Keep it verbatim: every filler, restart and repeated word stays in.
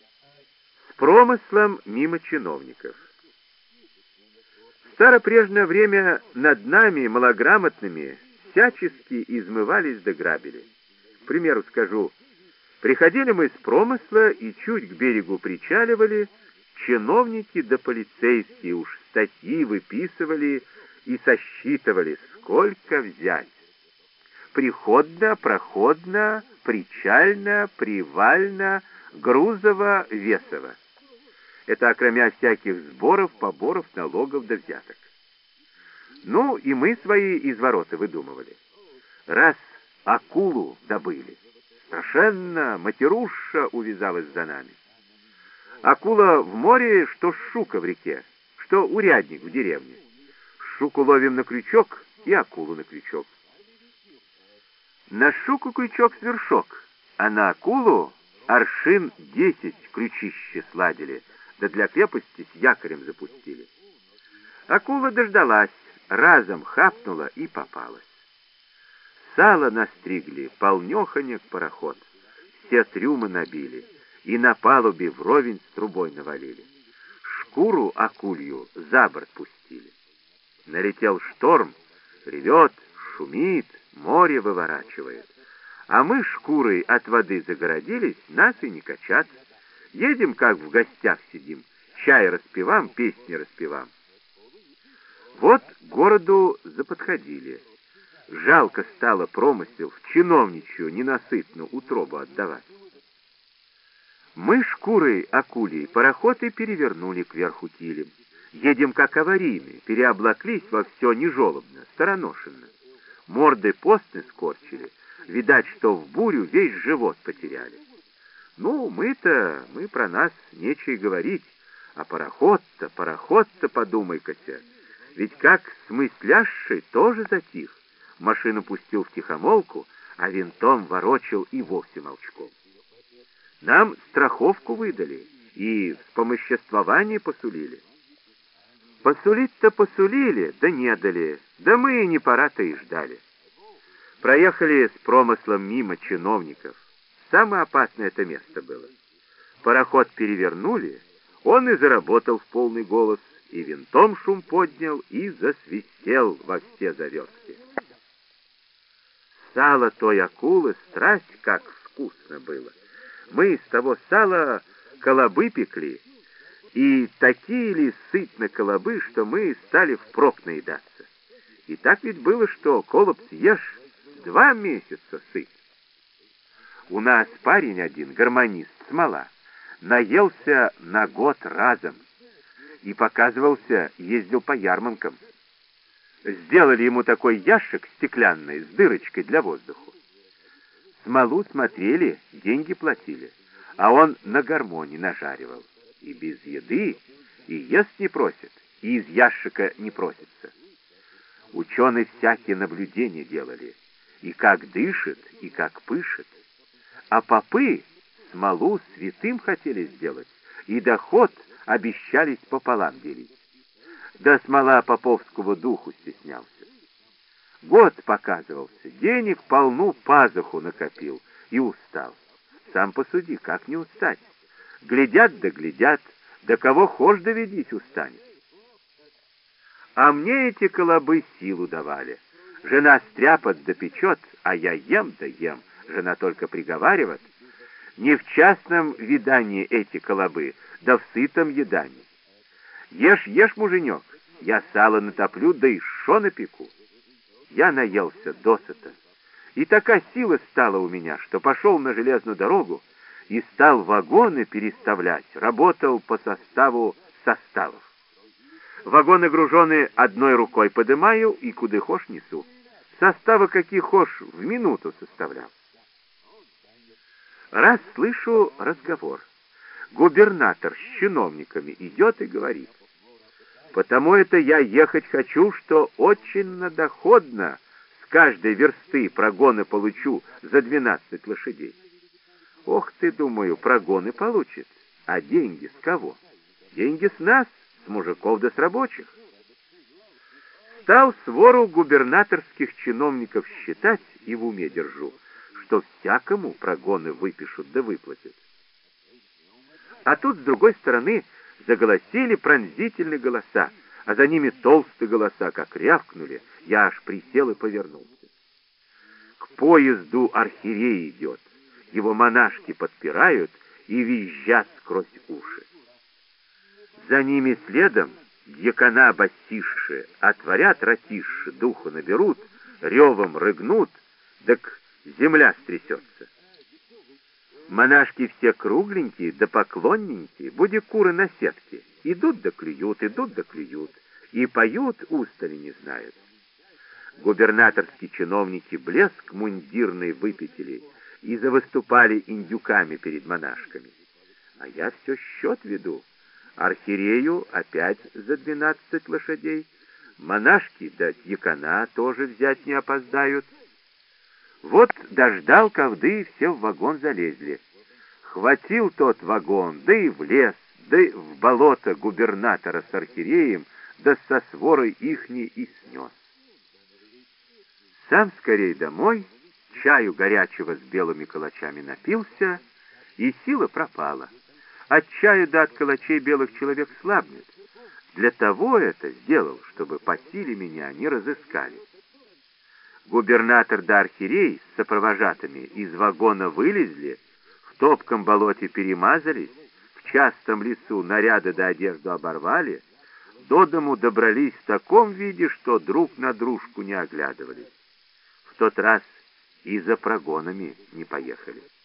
С промыслом мимо чиновников. В старопрежнее время над нами, малограмотными, всячески измывались да грабили. К примеру скажу, приходили мы с промысла и чуть к берегу причаливали, чиновники да полицейские уж статьи выписывали и сосчитывали, сколько взять. Приходно, проходно, причально, привально, грузово, весово. Это окромя всяких сборов, поборов, налогов да взяток. Ну, и мы свои извороты выдумывали. Раз акулу добыли, страшенно матеруша увязалась за нами. Акула в море, что щука в реке, что урядник в деревне. Щуку ловим на крючок и акулу на крючок. На щуку крючок свершок, а на акулу аршин десять крючище сладили, да для крепости с якорем запустили. Акула дождалась, разом хапнула и попалась. Сало настригли, полнёхонек пароход, все трюмы набили и на палубе вровень с трубой навалили. Шкуру акулью за борт пустили. Налетел шторм, ревет, шумит, море выворачивает. А мы шкурой от воды загородились, нас и не качат. Едем, как в гостях сидим, чай распевам, песни распевам. Вот к городу заподходили. Жалко стало промысел в чиновничью ненасытную утробу отдавать. Мы шкурой акулей пароход и перевернули кверху килем. Едем как аварийные, переоблаклись во все нежолобно, стороношенно. Морды постны скорчили, видать, что в бурю весь живот потеряли. Ну, мы-то, мы про нас нечего и говорить, а пароход-то, пароход-то, подумай-ка-ся, ведь как смыслящий тоже затих, машину пустил в тихомолку, а винтом ворочил и вовсе молчком. Нам страховку выдали и вспомоществование посулили. Посулить-то посулили, да не дали, да мы и не пора-то и ждали. Проехали с промыслом мимо чиновников. Самое опасное это место было. Пароход перевернули, он и заработал в полный голос, и винтом шум поднял, и засвистел во все завертки. Сало той акулы страсть как вкусно было. Мы из того сала колобы пекли, и такие ли сытно колобы, что мы стали впрок наедаться. И так ведь было, что колоб съешь, два месяца сыт. У нас парень один, гармонист, Смола, наелся на год разом и показывался, ездил по ярмаркам. Сделали ему такой ящик стеклянный с дырочкой для воздуха. Смолу смотрели, деньги платили, а он на гармоне нажаривал. И без еды, и ест не просит, и из ящика не просится. Ученые всякие наблюдения делали, и как дышит, и как пышет. А попы смолу святым хотели сделать, и доход обещались пополам делить. Да смола поповского духу стеснялся. Год показывался, денег полну пазуху накопил и устал. Сам посуди, как не устать? Глядят да глядят, да кого хошь доведись устанет. А мне эти колобы силу давали. Жена стряпает да печет, а я ем да ем. Жена только приговаривает. Не в частном видании эти колобы, да в сытом едании. Ешь, ешь, муженек, я сало натоплю, да и шо напеку. Я наелся досыта, и такая сила стала у меня, что пошел на железную дорогу и стал вагоны переставлять, работал по составу составов. Вагоны груженые одной рукой подымаю и куда хошь несу. Составы какие хошь в минуту составлял. Раз слышу разговор. Губернатор с чиновниками идет и говорит: потому это я ехать хочу, что очень надоходно с каждой версты прогоны получу за двенадцать лошадей. Ох ты, думаю, прогоны получит, а деньги с кого? Деньги с нас, с мужиков да с рабочих. Стал свору губернаторских чиновников считать и в уме держу, что всякому прогоны выпишут да выплатят. А тут, с другой стороны, заголосили пронзительные голоса, а за ними толстые голоса, как рявкнули, я аж присел и повернулся. К поезду архиерей идет, его монашки подпирают и визжат сквозь уши. За ними следом дьякона басиши отворят ратиши, духу наберут, ревом рыгнут, так земля стрясется. Монашки все кругленькие да поклонненькие, буди куры на сетке, идут да клюют, идут да клюют, и поют, устали не знают. Губернаторские чиновники блеск мундирный выпятили и завыступали индюками перед монашками. А я все счет веду. Архиерею опять за двенадцать лошадей, монашки да дьякона тоже взять не опоздают. Вот дождал ковды, и все в вагон залезли. Хватил тот вагон, да и в лес, да и в болото губернатора с архиереем, да со сворой ихней и снес. Сам скорей домой, чаю горячего с белыми калачами напился, и сила пропала. От чая да от калачей белых человек слабнет. Для того это сделал, чтобы по силе меня не разыскали. Губернатор да архиерей с сопровожатыми из вагона вылезли, в топком болоте перемазались, в частом лесу наряды да одежду оборвали, до дому добрались в таком виде, что друг на дружку не оглядывались. В тот раз и за прогонами не поехали.